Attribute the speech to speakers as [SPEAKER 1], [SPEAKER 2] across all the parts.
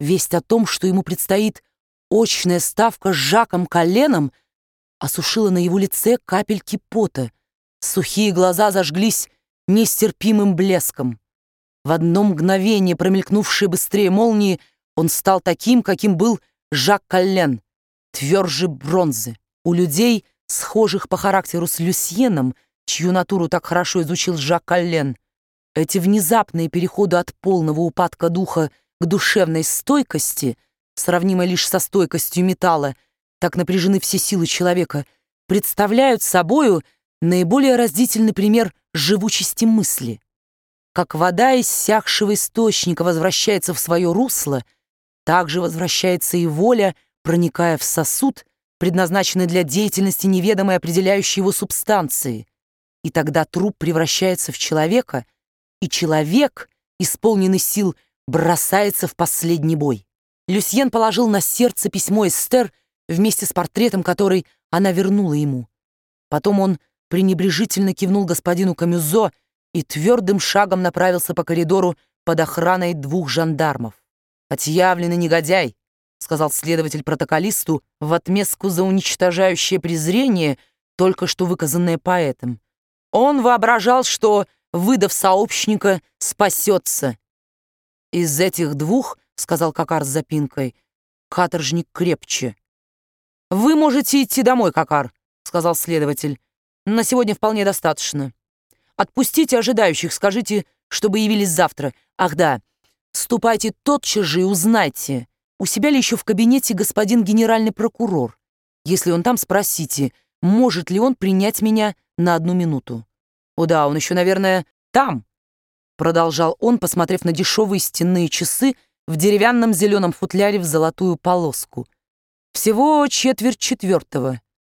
[SPEAKER 1] весть о том, что ему предстоит очная ставка с Жаком Колленом, осушила на его лице капельки пота. Сухие глаза зажглись нестерпимым блеском. В одно мгновение, промелькнувшее быстрее молнии, он стал таким, каким был Жак Коллен, тверже бронзы. У людей, схожих по характеру с Люсьеном, чью натуру так хорошо изучил Жак Коллен, эти внезапные переходы от полного упадка духа к душевной стойкости, сравнимой лишь со стойкостью металла, так напряжены все силы человека, представляют собою наиболее разительный пример живучести мысли. Как вода из иссякшего источника возвращается в свое русло, так же возвращается и воля, проникая в сосуд, предназначенный для деятельности неведомой определяющей его субстанции. И тогда труп превращается в человека, и человек, исполненный сил, бросается в последний бой. Люсьен положил на сердце письмо Эстер вместе с портретом, который она вернула ему. Потом он пренебрежительно кивнул господину Камюзо и твердым шагом направился по коридору под охраной 2 жандармов. «Отъявленный негодяй», — сказал следователь протоколисту в отместку за уничтожающее презрение, только что выказанное поэтом. Он воображал, что, выдав сообщника, спасется. «Из этих 2, — сказал Кокар с запинкой, — каторжник крепче». «Вы можете идти домой, Кокар», — сказал следователь. «На сегодня вполне достаточно. Отпустите ожидающих, скажите, чтобы явились завтра. Ах да, ступайте тотчас же и узнайте, у себя ли еще в кабинете господин генеральный прокурор. Если он там, спросите, может ли он принять меня на 1 минуту. О да, он еще, наверное, там», — продолжал он, посмотрев на дешевые стенные часы в деревянном зеленом футляре в золотую полоску. «Всего 3:45.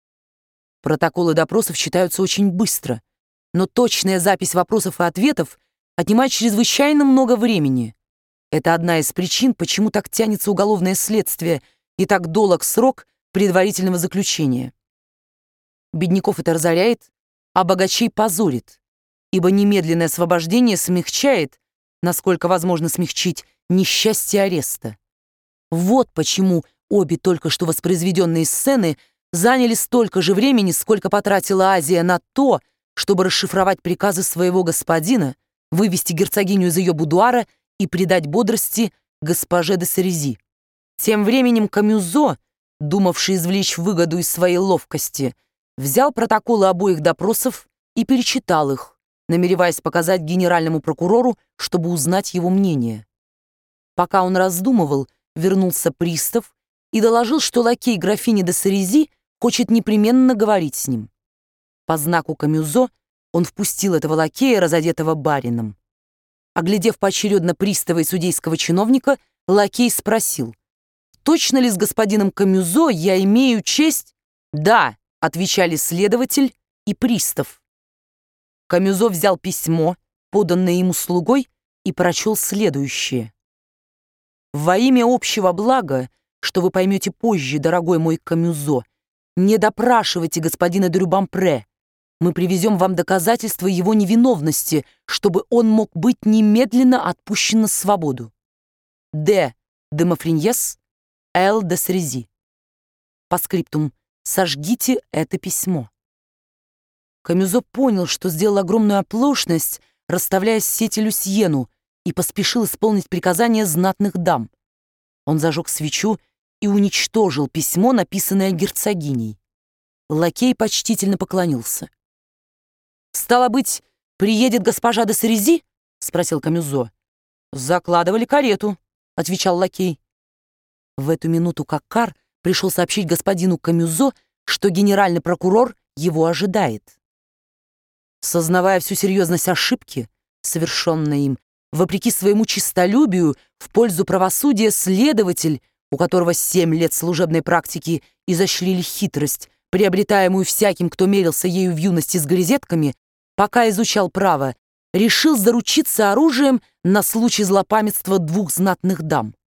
[SPEAKER 1] Протоколы допросов читаются очень быстро, но точная запись вопросов и ответов отнимает чрезвычайно много времени. Это одна из причин, почему так тянется уголовное следствие и так долг срок предварительного заключения. Бедняков это разоряет, а богачей позорит, ибо немедленное освобождение смягчает, насколько возможно смягчить, несчастье ареста. Вот почему обе только что воспроизведенные сцены заняли столько же времени, сколько потратила Азия на то, чтобы расшифровать приказы своего господина, вывести герцогиню из ее будуара и придать бодрости госпоже де Сарези. Тем временем Камюзо, думавший извлечь выгоду из своей ловкости, взял протоколы обоих допросов и перечитал их, намереваясь показать генеральному прокурору, чтобы узнать его мнение. Пока он раздумывал, вернулся пристав и доложил, что лакей графини де Сарези хочет непременно говорить с ним. По знаку Камюзо он впустил этого лакея, разодетого барином. Оглядев поочередно пристава и судейского чиновника, лакей спросил: «Точно ли с господином Камюзо я имею честь?» «Да», — отвечали следователь и пристав. Камюзо взял письмо, поданное ему слугой, и прочел следующее: «Во имя общего блага, что вы поймете позже, дорогой мой Камюзо, не допрашивайте господина де Рюбампре. Мы привезем вам доказательства его невиновности, чтобы он мог быть немедленно отпущен на свободу. Д. де Мафриньес, Л. де Сарези. По скриптум: сожгите это письмо». Камюзо понял, что сделал огромную оплошность, расставляя сети Люсьену, и поспешил исполнить приказание знатных дам. Он зажег свечу и уничтожил письмо, написанное герцогиней. Лакей почтительно поклонился. «Стало быть, приедет госпожа де Сарези?» — спросил Камюзо. «Закладывали карету», — отвечал лакей. В эту минуту Кокар пришел сообщить господину Камюзо, что генеральный прокурор его ожидает. Сознавая всю серьезность ошибки, совершенной им, вопреки своему честолюбию, в пользу правосудия, следователь, у которого 7 лет служебной практики изощрили хитрость, приобретаемую всяким, кто мерился ею в юности с грезетками, пока изучал право, решил заручиться оружием на случай злопамятства 2 знатных дам.